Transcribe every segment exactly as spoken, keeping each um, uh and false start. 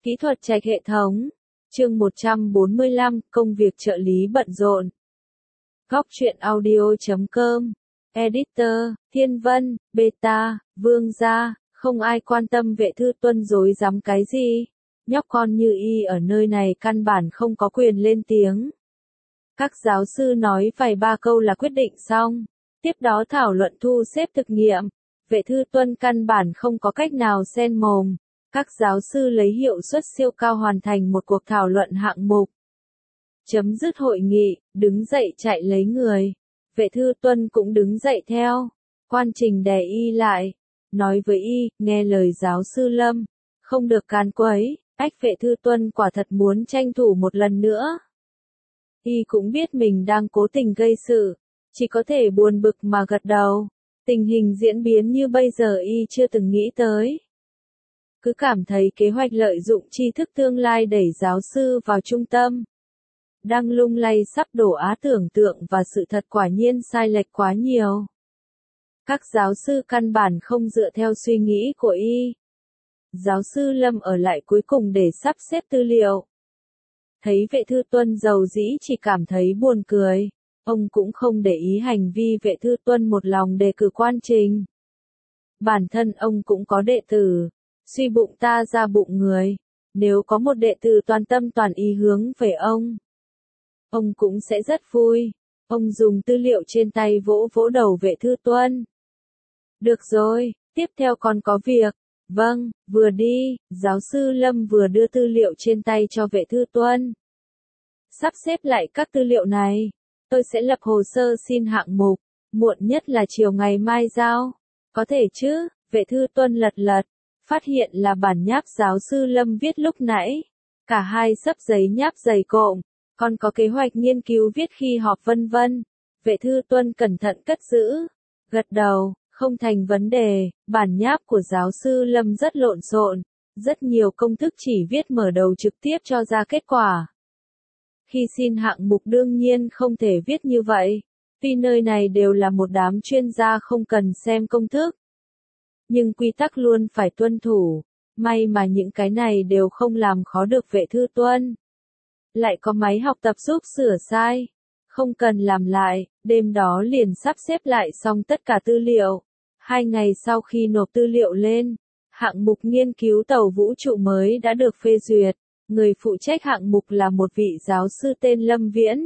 Kỹ thuật trạch hệ thống. Chương một trăm bốn mươi lăm, công việc trợ lý bận rộn. Góc truyện audio chấm com. Editor, Thiên Vân, Beta, Vương gia, không ai quan tâm Vệ Thư Tuân dối dám cái gì. Nhóc con như y ở nơi này căn bản không có quyền lên tiếng. Các giáo sư nói vài ba câu là quyết định xong. Tiếp đó thảo luận thu xếp thực nghiệm. Vệ Thư Tuân căn bản không có cách nào xen mồm. Các giáo sư lấy hiệu suất siêu cao hoàn thành một cuộc thảo luận hạng mục. Chấm dứt hội nghị, đứng dậy chạy lấy người. Vệ Thư Tuân cũng đứng dậy theo. Quan Trình đè y lại. Nói với y, nghe lời giáo sư Lâm. Không được can quấy. Ách Vệ Thư Tuân quả thật muốn tranh thủ một lần nữa. Y cũng biết mình đang cố tình gây sự. Chỉ có thể buồn bực mà gật đầu. Tình hình diễn biến như bây giờ y chưa từng nghĩ tới. Cứ cảm thấy kế hoạch lợi dụng tri thức tương lai đẩy giáo sư vào trung tâm. Đang lung lay sắp đổ á tưởng tượng và sự thật quả nhiên sai lệch quá nhiều. Các giáo sư căn bản không dựa theo suy nghĩ của y. Giáo sư Lâm ở lại cuối cùng để sắp xếp tư liệu. Thấy Vệ Thư Tuân giàu dĩ chỉ cảm thấy buồn cười. Ông cũng không để ý hành vi Vệ Thư Tuân một lòng đề cử Quan Trình. Bản thân ông cũng có đệ tử. Suy bụng ta ra bụng người. Nếu có một đệ tử toàn tâm toàn ý hướng về ông, ông cũng sẽ rất vui. Ông dùng tư liệu trên tay vỗ vỗ đầu Vệ Thư Tuân. Được rồi, tiếp theo còn có việc. Vâng, vừa đi, giáo sư Lâm vừa đưa tư liệu trên tay cho Vệ Thư Tuân. Sắp xếp lại các tư liệu này. Tôi sẽ lập hồ sơ xin hạng mục. Muộn nhất là chiều ngày mai giao. Có thể chứ, Vệ Thư Tuân lật lật. Phát hiện là bản nháp giáo sư Lâm viết lúc nãy. Cả hai xấp giấy nháp dày cộm. Còn có kế hoạch nghiên cứu viết khi họp vân vân. Vệ Thư Tuân cẩn thận cất giữ. Gật đầu, không thành vấn đề. Bản nháp của giáo sư Lâm rất lộn xộn. Rất nhiều công thức chỉ viết mở đầu trực tiếp cho ra kết quả. Khi xin hạng mục đương nhiên không thể viết như vậy. Tuy nơi này đều là một đám chuyên gia không cần xem công thức. Nhưng quy tắc luôn phải tuân thủ. May mà những cái này đều không làm khó được Vệ Thư Tuân. Lại có máy học tập giúp sửa sai. Không cần làm lại, đêm đó liền sắp xếp lại xong tất cả tư liệu. Hai ngày sau khi nộp tư liệu lên, hạng mục nghiên cứu tàu vũ trụ mới đã được phê duyệt. Người phụ trách hạng mục là một vị giáo sư tên Lâm Viễn.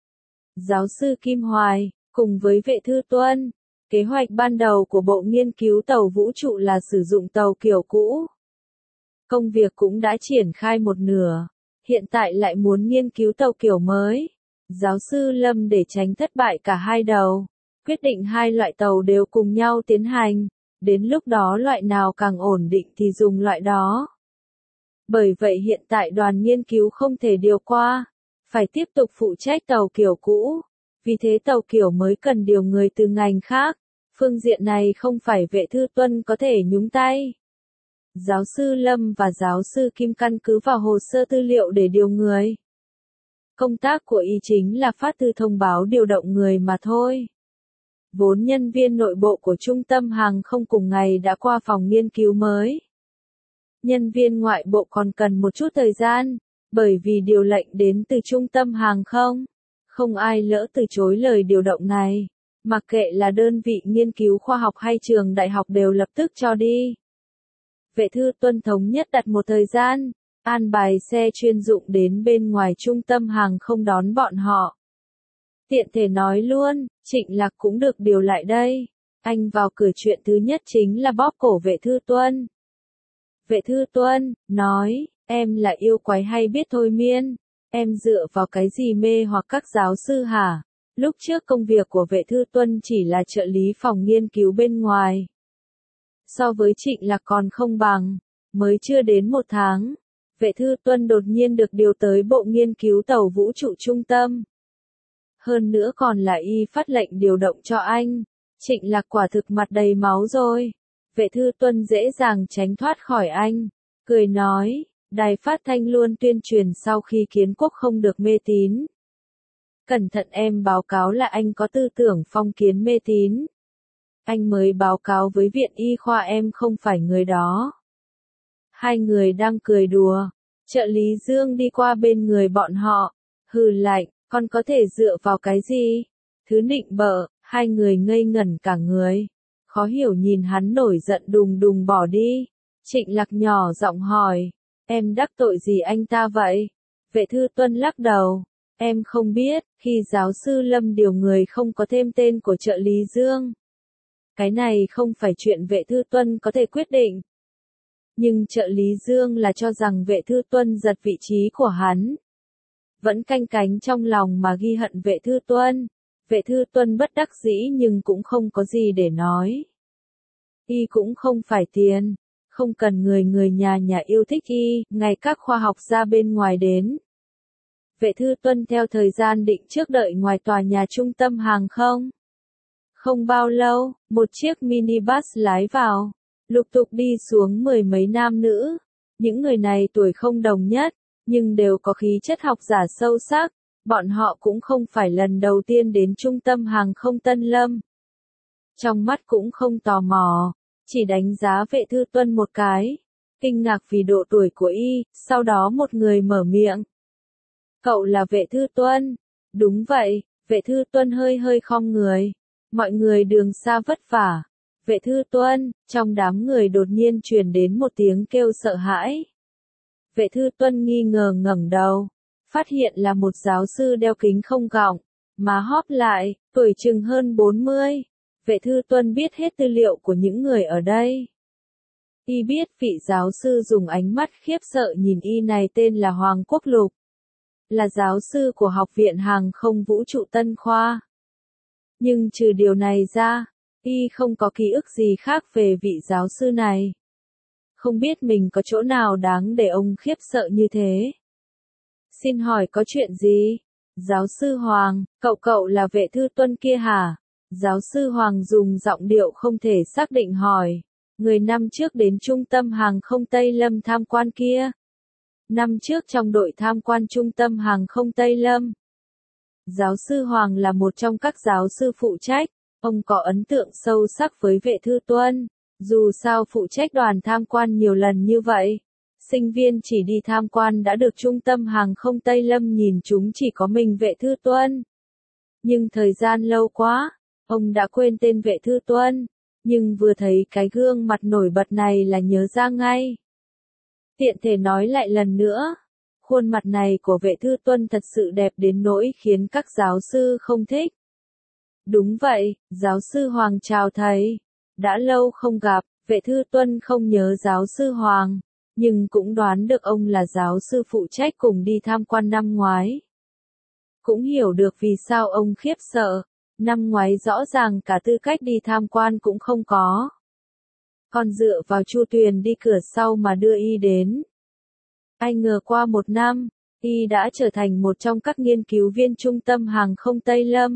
Giáo sư Kim Hoài, cùng với Vệ Thư Tuân. Kế hoạch ban đầu của Bộ Nghiên cứu Tàu Vũ trụ là sử dụng tàu kiểu cũ. Công việc cũng đã triển khai một nửa. Hiện tại lại muốn nghiên cứu tàu kiểu mới. Giáo sư Lâm để tránh thất bại cả hai đầu. Quyết định hai loại tàu đều cùng nhau tiến hành. Đến lúc đó loại nào càng ổn định thì dùng loại đó. Bởi vậy hiện tại đoàn nghiên cứu không thể điều qua. Phải tiếp tục phụ trách tàu kiểu cũ. Vì thế tàu kiểu mới cần điều người từ ngành khác. Phương diện này không phải Vệ Thư Tuân có thể nhúng tay. Giáo sư Lâm và giáo sư Kim căn cứ vào hồ sơ tư liệu để điều người. Công tác của y chính là phát thư thông báo điều động người mà thôi. Vốn nhân viên nội bộ của trung tâm hàng không cùng ngày đã qua phòng nghiên cứu mới. Nhân viên ngoại bộ còn cần một chút thời gian, bởi vì điều lệnh đến từ trung tâm hàng không. Không ai lỡ từ chối lời điều động này. Mặc kệ là đơn vị nghiên cứu khoa học hay trường đại học đều lập tức cho đi. Vệ Thư Tuân thống nhất đặt một thời gian, an bài xe chuyên dụng đến bên ngoài trung tâm hàng không đón bọn họ. Tiện thể nói luôn, Trịnh Lạc cũng được điều lại đây. Anh vào cửa chuyện thứ nhất chính là bóp cổ Vệ Thư Tuân. Vệ Thư Tuân, nói, em là yêu quái hay biết thôi miên? Em dựa vào cái gì mê hoặc các giáo sư hả? Lúc trước công việc của Vệ Thư Tuân chỉ là trợ lý phòng nghiên cứu bên ngoài. So với Trịnh Lạc còn không bằng. Mới chưa đến một tháng. Vệ Thư Tuân đột nhiên được điều tới Bộ Nghiên cứu Tàu Vũ trụ Trung tâm. Hơn nữa còn là y phát lệnh điều động cho anh. Trịnh Lạc quả thực mặt đầy máu rồi. Vệ Thư Tuân dễ dàng tránh thoát khỏi anh. Cười nói, đài phát thanh luôn tuyên truyền sau khi kiến quốc không được mê tín. Cẩn thận em báo cáo là anh có tư tưởng phong kiến mê tín. Anh mới báo cáo với viện y khoa em không phải người đó. Hai người đang cười đùa. Trợ lý Dương đi qua bên người bọn họ, hừ lạnh, con có thể dựa vào cái gì? Thứ nịnh bợ, hai người ngây ngẩn cả người. Khó hiểu nhìn hắn nổi giận đùng đùng bỏ đi. Trịnh Lạc nhỏ giọng hỏi, em đắc tội gì anh ta vậy? Vệ Thư Tuân lắc đầu, em không biết, khi giáo sư Lâm điều người không có thêm tên của trợ lý Dương. Cái này không phải chuyện Vệ Thư Tuân có thể quyết định. Nhưng trợ lý Dương là cho rằng Vệ Thư Tuân giật vị trí của hắn. Vẫn canh cánh trong lòng mà ghi hận Vệ Thư Tuân. Vệ Thư Tuân bất đắc dĩ nhưng cũng không có gì để nói. Y cũng không phải tiền, không cần người người nhà nhà yêu thích y, ngày các khoa học gia bên ngoài đến. Vệ Thư Tuân theo thời gian định trước đợi ngoài tòa nhà trung tâm hàng không. Không bao lâu, một chiếc minibus lái vào, lục tục đi xuống mười mấy nam nữ. Những người này tuổi không đồng nhất, nhưng đều có khí chất học giả sâu sắc. Bọn họ cũng không phải lần đầu tiên đến trung tâm hàng không Tân Lâm. Trong mắt cũng không tò mò, chỉ đánh giá Vệ Thư Tuân một cái, kinh ngạc vì độ tuổi của y, sau đó một người mở miệng. Cậu là Vệ Thư Tuân? Đúng vậy, Vệ Thư Tuân hơi hơi khom người. Mọi người đường xa vất vả. Vệ Thư Tuân, trong đám người đột nhiên truyền đến một tiếng kêu sợ hãi. Vệ Thư Tuân nghi ngờ ngẩng đầu, phát hiện là một giáo sư đeo kính không gọng, má hóp lại, tuổi chừng hơn bốn mươi. Vệ Thư Tuân biết hết tư liệu của những người ở đây. Y biết vị giáo sư dùng ánh mắt khiếp sợ nhìn y này tên là Hoàng Quốc Lục. Là giáo sư của Học viện Hàng không Vũ trụ Tân Khoa. Nhưng trừ điều này ra, y không có ký ức gì khác về vị giáo sư này. Không biết mình có chỗ nào đáng để ông khiếp sợ như thế. Xin hỏi có chuyện gì? Giáo sư Hoàng, cậu cậu là Vệ Thư Tuân kia hả? Giáo sư Hoàng dùng giọng điệu không thể xác định hỏi. Người năm trước đến trung tâm hàng không Tây Lâm tham quan kia. Năm trước trong đội tham quan trung tâm hàng không Tây Lâm. Giáo sư Hoàng là một trong các giáo sư phụ trách. Ông có ấn tượng sâu sắc với Vệ Thư Tuân. Dù sao phụ trách đoàn tham quan nhiều lần như vậy. Sinh viên chỉ đi tham quan đã được trung tâm hàng không Tây Lâm nhìn chúng chỉ có mình Vệ Thư Tuân. Nhưng thời gian lâu quá, ông đã quên tên Vệ Thư Tuân, nhưng vừa thấy cái gương mặt nổi bật này là nhớ ra ngay. Tiện thể nói lại lần nữa, khuôn mặt này của Vệ Thư Tuân thật sự đẹp đến nỗi khiến các giáo sư không thích. Đúng vậy, giáo sư Hoàng chào thầy. Đã lâu không gặp, Vệ Thư Tuân không nhớ giáo sư Hoàng, nhưng cũng đoán được ông là giáo sư phụ trách cùng đi tham quan năm ngoái. Cũng hiểu được vì sao ông khiếp sợ, năm ngoái rõ ràng cả tư cách đi tham quan cũng không có. Còn dựa vào Chu Tuyền đi cửa sau mà đưa y đến. Ai ngờ qua một năm, y đã trở thành một trong các nghiên cứu viên trung tâm hàng không Tây Lâm.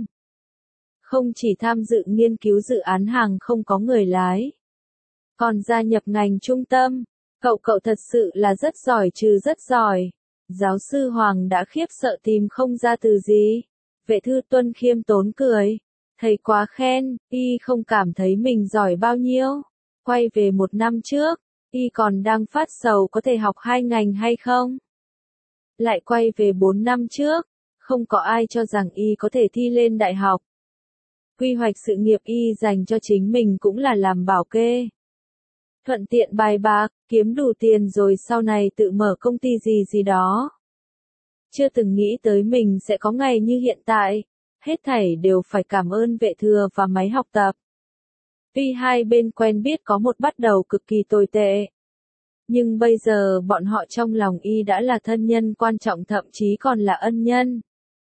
Không chỉ tham dự nghiên cứu dự án hàng không có người lái, còn gia nhập ngành trung tâm. Cậu cậu thật sự là rất giỏi trừ rất giỏi. Giáo sư Hoàng đã khiếp sợ tìm không ra từ gì. Vệ Thư Tuân khiêm tốn cười. Thầy quá khen, y không cảm thấy mình giỏi bao nhiêu. Quay về một năm trước, y còn đang phát sầu có thể học hai ngành hay không. Lại quay về bốn năm trước, không có ai cho rằng y có thể thi lên đại học. Quy hoạch sự nghiệp y dành cho chính mình cũng là làm bảo kê. Thuận tiện bài bạc, kiếm đủ tiền rồi sau này tự mở công ty gì gì đó. Chưa từng nghĩ tới mình sẽ có ngày như hiện tại, hết thảy đều phải cảm ơn Vệ Thừa và máy học tập. Tuy hai bên quen biết có một bắt đầu cực kỳ tồi tệ, nhưng bây giờ bọn họ trong lòng y đã là thân nhân quan trọng thậm chí còn là ân nhân.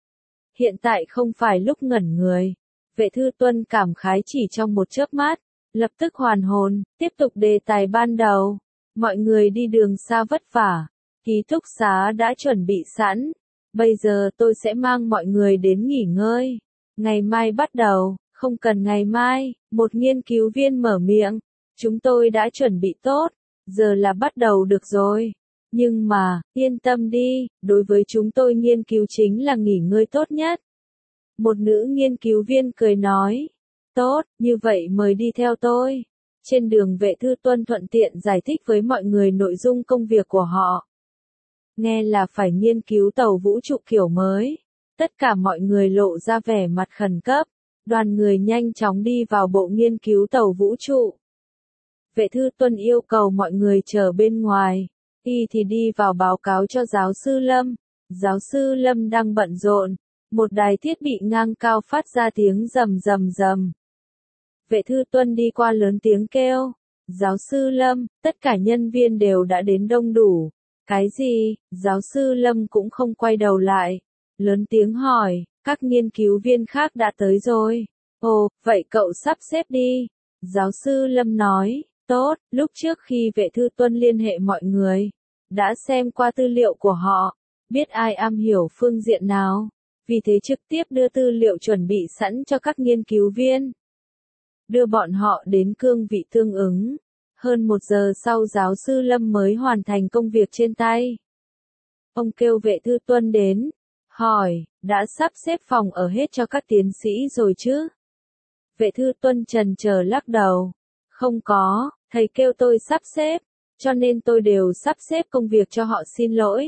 Hiện tại không phải lúc ngẩn người. Vệ Thư Tuân cảm khái chỉ trong một chớp mắt, lập tức hoàn hồn, tiếp tục đề tài ban đầu. Mọi người đi đường xa vất vả, ký túc xá đã chuẩn bị sẵn. Bây giờ tôi sẽ mang mọi người đến nghỉ ngơi. Ngày mai bắt đầu, không cần ngày mai, một nghiên cứu viên mở miệng. Chúng tôi đã chuẩn bị tốt, giờ là bắt đầu được rồi. Nhưng mà, yên tâm đi, đối với chúng tôi nghiên cứu chính là nghỉ ngơi tốt nhất. Một nữ nghiên cứu viên cười nói, tốt, như vậy mời đi theo tôi. Trên đường Vệ Thư Tuân thuận tiện giải thích với mọi người nội dung công việc của họ. nghe là phải nghiên cứu tàu vũ trụ kiểu mới. Tất cả mọi người lộ ra vẻ mặt khẩn cấp, đoàn người nhanh chóng đi vào bộ nghiên cứu tàu vũ trụ. Vệ Thư Tuân yêu cầu mọi người chờ bên ngoài, y thì đi vào báo cáo cho giáo sư Lâm. Giáo sư Lâm đang bận rộn, một đài thiết bị ngang cao phát ra tiếng rầm rầm rầm. Vệ Thư Tuân đi qua lớn tiếng kêu, giáo sư Lâm, tất cả nhân viên đều đã đến đông đủ. Cái gì? Giáo sư Lâm cũng không quay đầu lại, lớn tiếng hỏi, các nghiên cứu viên khác đã tới rồi. Ồ, vậy cậu sắp xếp đi. Giáo sư Lâm nói, tốt, lúc trước khi Vệ Thư Tuân liên hệ mọi người, đã xem qua tư liệu của họ, biết ai am hiểu phương diện nào, vì thế trực tiếp đưa tư liệu chuẩn bị sẵn cho các nghiên cứu viên. Đưa bọn họ đến cương vị tương ứng. Hơn một giờ sau giáo sư Lâm mới hoàn thành công việc trên tay. Ông kêu Vệ Thư Tuân đến, hỏi, đã sắp xếp phòng ở hết cho các tiến sĩ rồi chứ? Vệ Thư Tuân chần chờ lắc đầu, không có, thầy kêu tôi sắp xếp, cho nên tôi đều sắp xếp công việc cho họ, xin lỗi.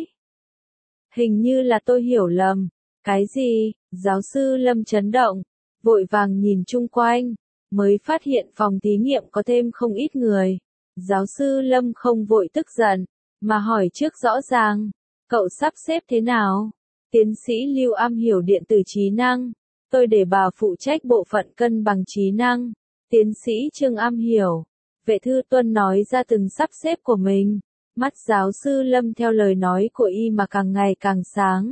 Hình như là tôi hiểu lầm. Cái gì? Giáo sư Lâm chấn động, vội vàng nhìn chung quanh, mới phát hiện phòng thí nghiệm có thêm không ít người. Giáo sư Lâm không vội tức giận, mà hỏi trước rõ ràng, cậu sắp xếp thế nào? Tiến sĩ Lưu am hiểu điện tử trí năng, tôi để bà phụ trách bộ phận cân bằng trí năng. Tiến sĩ Trương am hiểu. Vệ Thư Tuân nói ra từng sắp xếp của mình, mắt giáo sư Lâm theo lời nói của y mà càng ngày càng sáng.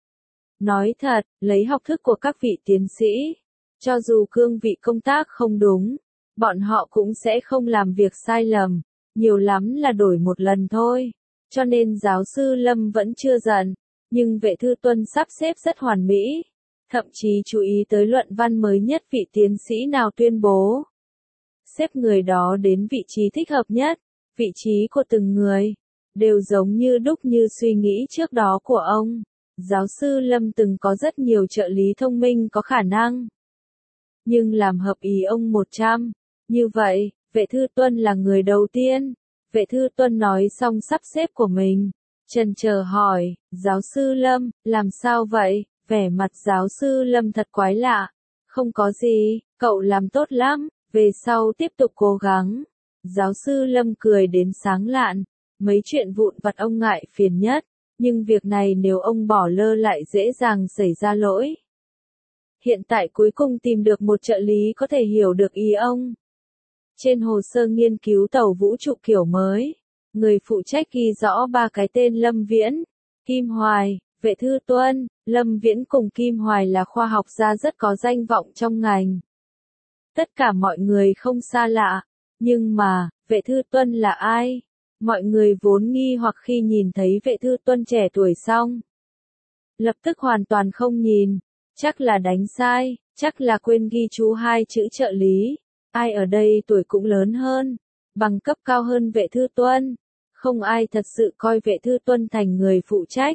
Nói thật, lấy học thức của các vị tiến sĩ, cho dù cương vị công tác không đúng, bọn họ cũng sẽ không làm việc sai lầm, nhiều lắm là đổi một lần thôi. Cho nên giáo sư Lâm vẫn chưa giận, nhưng Vệ Thư Tuân sắp xếp rất hoàn mỹ, thậm chí chú ý tới luận văn mới nhất vị tiến sĩ nào tuyên bố. Xếp người đó đến vị trí thích hợp nhất, vị trí của từng người, đều giống như đúc như suy nghĩ trước đó của ông. Giáo sư Lâm từng có rất nhiều trợ lý thông minh có khả năng, nhưng làm hợp ý ông một trăm. Như vậy, Vệ Thư Tuân là người đầu tiên. Vệ Thư Tuân nói xong sắp xếp của mình, chần chờ hỏi, giáo sư Lâm, làm sao vậy? Vẻ mặt giáo sư Lâm thật quái lạ. Không có gì, cậu làm tốt lắm, về sau tiếp tục cố gắng. Giáo sư Lâm cười đến sáng lạn, mấy chuyện vụn vặt ông ngại phiền nhất, nhưng việc này nếu ông bỏ lơ lại dễ dàng xảy ra lỗi. Hiện tại cuối cùng tìm được một trợ lý có thể hiểu được ý ông. Trên hồ sơ nghiên cứu tàu vũ trụ kiểu mới, người phụ trách ghi rõ ba cái tên Lâm Viễn, Kim Hoài, Vệ Thư Tuân. Lâm Viễn cùng Kim Hoài là khoa học gia rất có danh vọng trong ngành. Tất cả mọi người không xa lạ, nhưng mà, Vệ Thư Tuân là ai? Mọi người vốn nghi hoặc khi nhìn thấy Vệ Thư Tuân trẻ tuổi xong, lập tức hoàn toàn không nhìn, chắc là đánh sai, chắc là quên ghi chú hai chữ trợ lý. Ai ở đây tuổi cũng lớn hơn, bằng cấp cao hơn Vệ Thư Tuân, không ai thật sự coi Vệ Thư Tuân thành người phụ trách.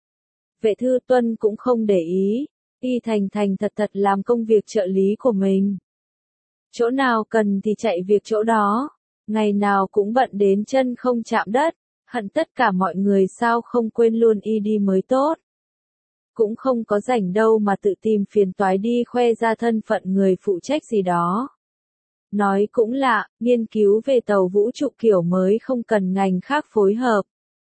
Vệ Thư Tuân cũng không để ý, y thành thành thật thật làm công việc trợ lý của mình. Chỗ nào cần thì chạy việc chỗ đó, ngày nào cũng bận đến chân không chạm đất, hận tất cả mọi người sao không quên luôn y đi mới tốt. Cũng không có rảnh đâu mà tự tìm phiền toái đi khoe ra thân phận người phụ trách gì đó. Nói cũng lạ, nghiên cứu về tàu vũ trụ kiểu mới không cần ngành khác phối hợp.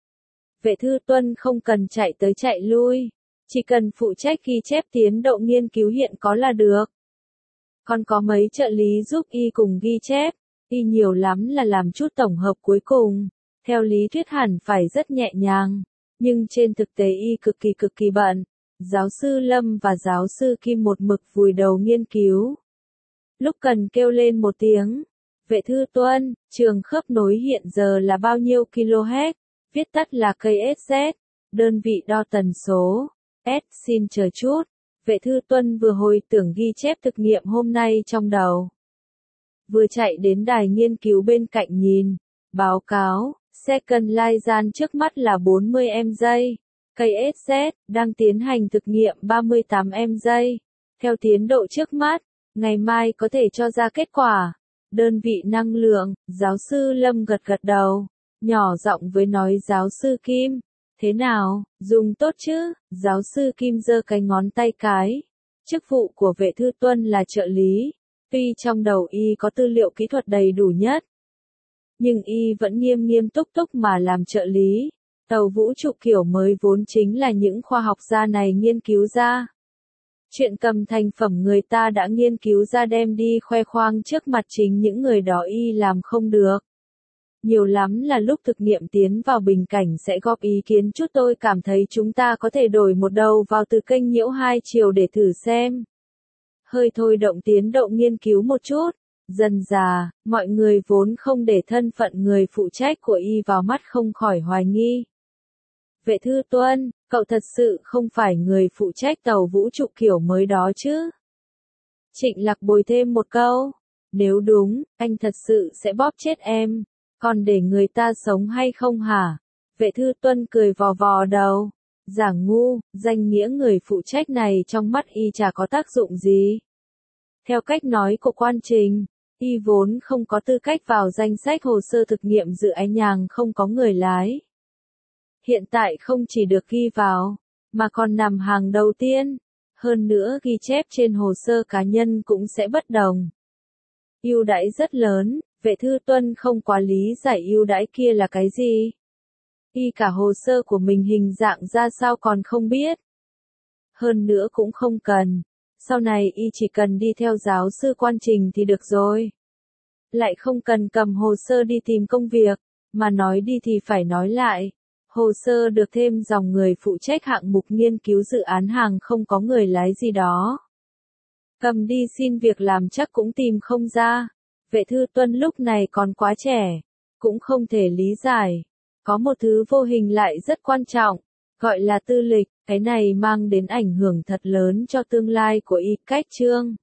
Vệ Thư Tuân không cần chạy tới chạy lui, chỉ cần phụ trách ghi chép tiến độ nghiên cứu hiện có là được. Còn có mấy trợ lý giúp y cùng ghi chép, y nhiều lắm là làm chút tổng hợp cuối cùng. Theo lý thuyết hẳn phải rất nhẹ nhàng, nhưng trên thực tế y cực kỳ cực kỳ bận. Giáo sư Lâm và giáo sư Kim một mực vùi đầu nghiên cứu. Lúc cần kêu lên một tiếng, Vệ Thư Tuân, trường khớp nối hiện giờ là bao nhiêu kHz, viết tắt là ca ét zét, đơn vị đo tần số, S, xin chờ chút. Vệ Thư Tuân vừa hồi tưởng ghi chép thực nghiệm hôm nay trong đầu. Vừa chạy đến đài nghiên cứu bên cạnh nhìn, báo cáo, second line gian trước mắt là bốn mươi em giây, ca ét zét, đang tiến hành thực nghiệm ba mươi tám em giây. Theo tiến độ trước mắt, ngày mai có thể cho ra kết quả. Đơn vị năng lượng, giáo sư Lâm gật gật đầu, nhỏ giọng với nói giáo sư Kim, Thế nào, dùng tốt chứ? Giáo sư Kim giơ cái ngón tay cái. Chức vụ của Vệ Thư Tuân là trợ lý. Tuy trong đầu y có tư liệu kỹ thuật đầy đủ nhất, nhưng y vẫn nghiêm nghiêm túc túc mà làm trợ lý. Tàu vũ trụ kiểu mới vốn chính là những khoa học gia này nghiên cứu ra. Chuyện cầm thành phẩm người ta đã nghiên cứu ra đem đi khoe khoang trước mặt chính những người đó y làm không được. Nhiều lắm là lúc thực nghiệm tiến vào bình cảnh sẽ góp ý kiến chút, tôi cảm thấy chúng ta có thể đổi một đầu vào từ kênh nhiễu hai chiều để thử xem. Hơi thôi động tiến độ nghiên cứu một chút. Dần dà, mọi người vốn không để thân phận người phụ trách của y vào mắt không khỏi hoài nghi. Vệ Thư Tuân, cậu thật sự không phải người phụ trách tàu vũ trụ kiểu mới đó chứ? Trịnh Lạc bồi thêm một câu. Nếu đúng, anh thật sự sẽ bóp chết em. Còn để người ta sống hay không hả? Vệ Thư Tuân cười vò vò đầu. Giả ngu, danh nghĩa người phụ trách này trong mắt y chả có tác dụng gì. Theo cách nói của quan trình, y vốn không có tư cách vào danh sách hồ sơ thực nghiệm dự án nhàng không có người lái. Hiện tại không chỉ được ghi vào, mà còn nằm hàng đầu tiên. Hơn nữa ghi chép trên hồ sơ cá nhân cũng sẽ bất đồng. Ưu đãi rất lớn, Vệ Thư Tuân không quá lý giải ưu đãi kia là cái gì. Y cả hồ sơ của mình hình dạng ra sao còn không biết. Hơn nữa cũng không cần. Sau này y chỉ cần đi theo giáo sư quan trình thì được rồi. Lại không cần cầm hồ sơ đi tìm công việc, mà nói đi thì phải nói lại. Hồ sơ được thêm dòng người phụ trách hạng mục nghiên cứu dự án hàng không có người lái gì đó. Cầm đi xin việc làm chắc cũng tìm không ra. Vệ Thư Tuân lúc này còn quá trẻ, cũng không thể lý giải. Có một thứ vô hình lại rất quan trọng, gọi là tư lịch, cái này mang đến ảnh hưởng thật lớn cho tương lai của y. Cách chương